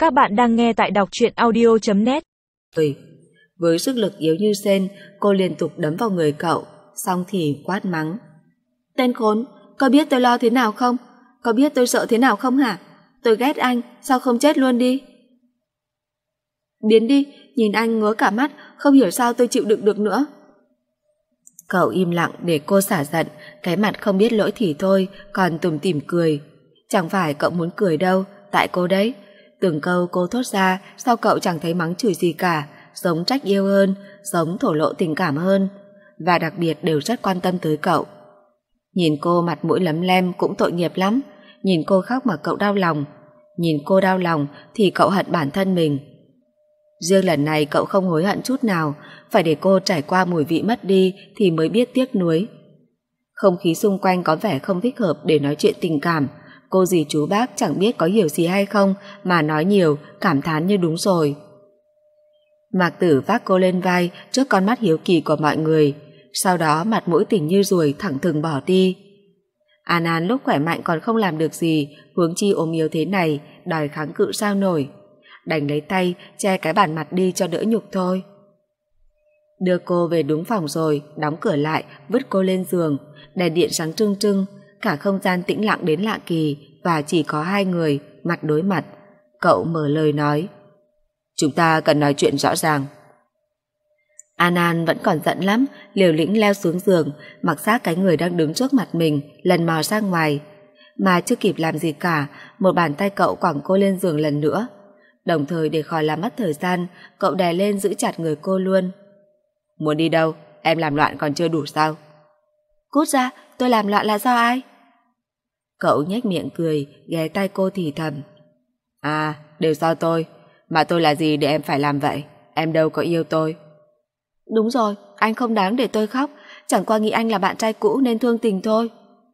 Các bạn đang nghe tại đọc truyện audio.net. Với sức lực yếu như sên, cô liên tục đấm vào người cậu, xong thì quát mắng. Tên khốn, có biết tôi lo thế nào không? Có biết tôi sợ thế nào không hả? Tôi ghét anh, sao không chết luôn đi? Biến đi, nhìn anh ngứa cả mắt, không hiểu sao tôi chịu đựng được nữa. Cậu im lặng để cô xả giận, cái mặt không biết lỗi thì thôi, còn tủm tỉm cười. Chẳng phải cậu muốn cười đâu, tại cô đấy. Từng câu cô thốt ra, sao cậu chẳng thấy mắng chửi gì cả, giống trách yêu hơn, giống thổ lộ tình cảm hơn, và đặc biệt đều rất quan tâm tới cậu. Nhìn cô mặt mũi lấm lem cũng tội nghiệp lắm, nhìn cô khóc mà cậu đau lòng, nhìn cô đau lòng thì cậu hận bản thân mình. Riêng lần này cậu không hối hận chút nào, phải để cô trải qua mùi vị mất đi thì mới biết tiếc nuối. Không khí xung quanh có vẻ không thích hợp để nói chuyện tình cảm. Cô dì chú bác chẳng biết có hiểu gì hay không mà nói nhiều, cảm thán như đúng rồi. Mạc Tử vác cô lên vai trước con mắt hiếu kỳ của mọi người, sau đó mặt mũi tỉnh như ruồi thẳng thừng bỏ đi. An An lúc khỏe mạnh còn không làm được gì, huống chi ốm yếu thế này, đòi kháng cự sao nổi. Đành lấy tay che cái bản mặt đi cho đỡ nhục thôi. Đưa cô về đúng phòng rồi, đóng cửa lại, vứt cô lên giường, đèn điện sáng trưng trưng, cả không gian tĩnh lặng đến lạ kỳ và chỉ có hai người, mặt đối mặt. Cậu mở lời nói. Chúng ta cần nói chuyện rõ ràng. An An vẫn còn giận lắm, liều lĩnh leo xuống giường, mặc xác cái người đang đứng trước mặt mình, lần mò ra ngoài. Mà chưa kịp làm gì cả, một bàn tay cậu quẳng cô lên giường lần nữa. Đồng thời để khỏi làm mất thời gian, cậu đè lên giữ chặt người cô luôn. Muốn đi đâu? Em làm loạn còn chưa đủ sao? Cút ra, tôi làm loạn là do ai? Cậu nhếch miệng cười, ghé tay cô thì thầm. À, đều do tôi. Mà tôi là gì để em phải làm vậy? Em đâu có yêu tôi. Đúng rồi, anh không đáng để tôi khóc, chẳng qua nghĩ anh là bạn trai cũ nên thương tình thôi.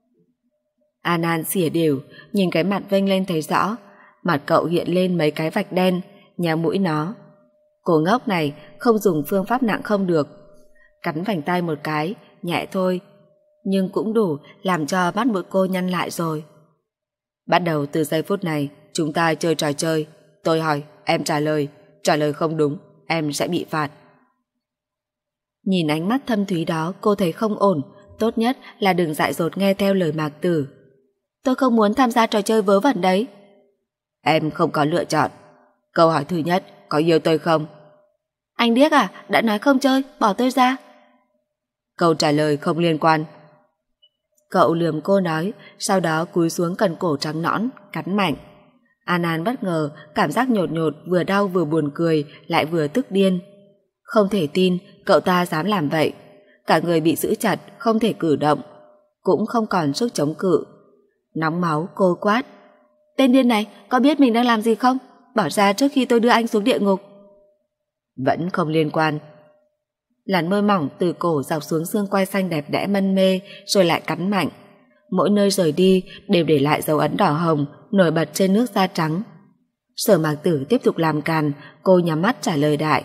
An An xỉa đều, nhìn cái mặt vênh lên thấy rõ. Mặt cậu hiện lên mấy cái vạch đen, nhéo mũi nó. Cô ngốc này không dùng phương pháp nặng không được. Cắn vành tay một cái, nhẹ thôi, nhưng cũng đủ làm cho mắt mũi cô nhăn lại rồi. Bắt đầu từ giây phút này, chúng ta chơi trò chơi. Tôi hỏi, em trả lời không đúng, em sẽ bị phạt. Nhìn ánh mắt thâm thúy đó, cô thấy không ổn, tốt nhất là đừng dại dột nghe theo lời Mạc Tử. Tôi không muốn tham gia trò chơi vớ vẩn đấy. Em không có lựa chọn. Câu hỏi thứ nhất, có yêu tôi không? Anh điếc à, đã nói không chơi, bỏ tôi ra. Câu trả lời không liên quan. Cậu lườm cô nói, sau đó cúi xuống cần cổ trắng nõn, cắn mạnh. An An bất ngờ, cảm giác nhột nhột, vừa đau vừa buồn cười, lại vừa tức điên. Không thể tin cậu ta dám làm vậy. Cả người bị giữ chặt, không thể cử động, cũng không còn sức chống cự. Nóng máu, cô quát. Tên điên này, có biết mình đang làm gì không? Bỏ ra trước khi tôi đưa anh xuống địa ngục. Vẫn không liên quan. Làn môi mỏng từ cổ dọc xuống xương quai xanh đẹp đẽ mân mê, rồi lại cắn mạnh. Mỗi nơi rời đi đều để lại dấu ấn đỏ hồng nổi bật trên nước da trắng. Sở Mạc Tử tiếp tục làm càn, cô nhắm mắt trả lời đại.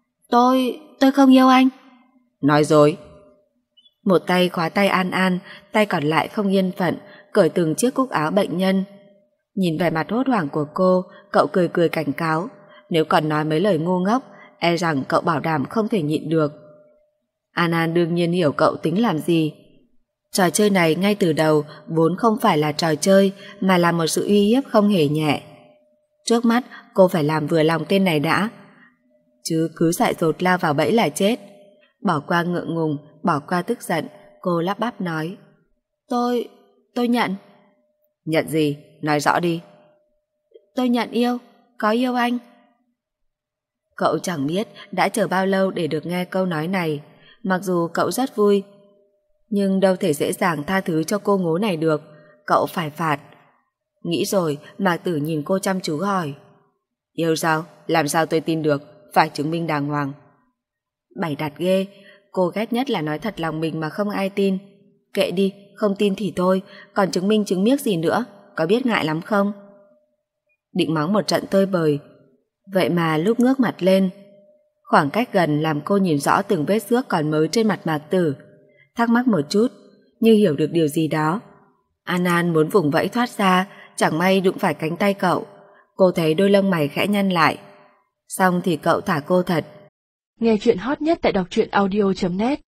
Tôi không yêu anh. Nói dối. Một tay khóa tay An An, tay còn lại không yên phận, cởi từng chiếc cúc áo bệnh nhân. Nhìn vẻ mặt hốt hoảng của cô, cậu cười cười cảnh cáo. Nếu còn nói mấy lời ngu ngốc, e rằng cậu bảo đảm không thể nhịn được. An An đương nhiên hiểu cậu tính làm gì. Trò chơi này ngay từ đầu vốn không phải là trò chơi, mà là một sự uy hiếp không hề nhẹ. Trước mắt cô phải làm vừa lòng tên này đã, chứ cứ dại dột lao vào bẫy là chết. Bỏ qua ngượng ngùng, bỏ qua tức giận, cô lắp bắp nói. Tôi nhận. Nhận gì? Nói rõ đi. Tôi nhận yêu, có yêu anh. Cậu chẳng biết đã chờ bao lâu để được nghe câu nói này. Mặc dù cậu rất vui, nhưng đâu thể dễ dàng tha thứ cho cô ngố này được. Cậu phải phạt. Nghĩ rồi, Mạc Tử nhìn cô chăm chú hỏi. Yêu sao? Làm sao tôi tin được? Phải chứng minh đàng hoàng. Bày đặt ghê. Cô ghét nhất là nói thật lòng mình mà không ai tin. Kệ đi, không tin thì thôi, còn chứng minh chứng miếc gì nữa, có biết ngại lắm không? Định mắng một trận tơi bời, vậy mà lúc ngước mặt lên, khoảng cách gần làm cô nhìn rõ từng vết xước còn mới trên mặt Mạc Tử. Thắc mắc một chút, như hiểu được điều gì đó. An An muốn vùng vẫy thoát ra, chẳng may đụng phải cánh tay cậu. Cô thấy đôi lông mày khẽ nhăn lại. Xong thì cậu thả cô thật. Nghe chuyện hot nhất tại đọc truyện audio.net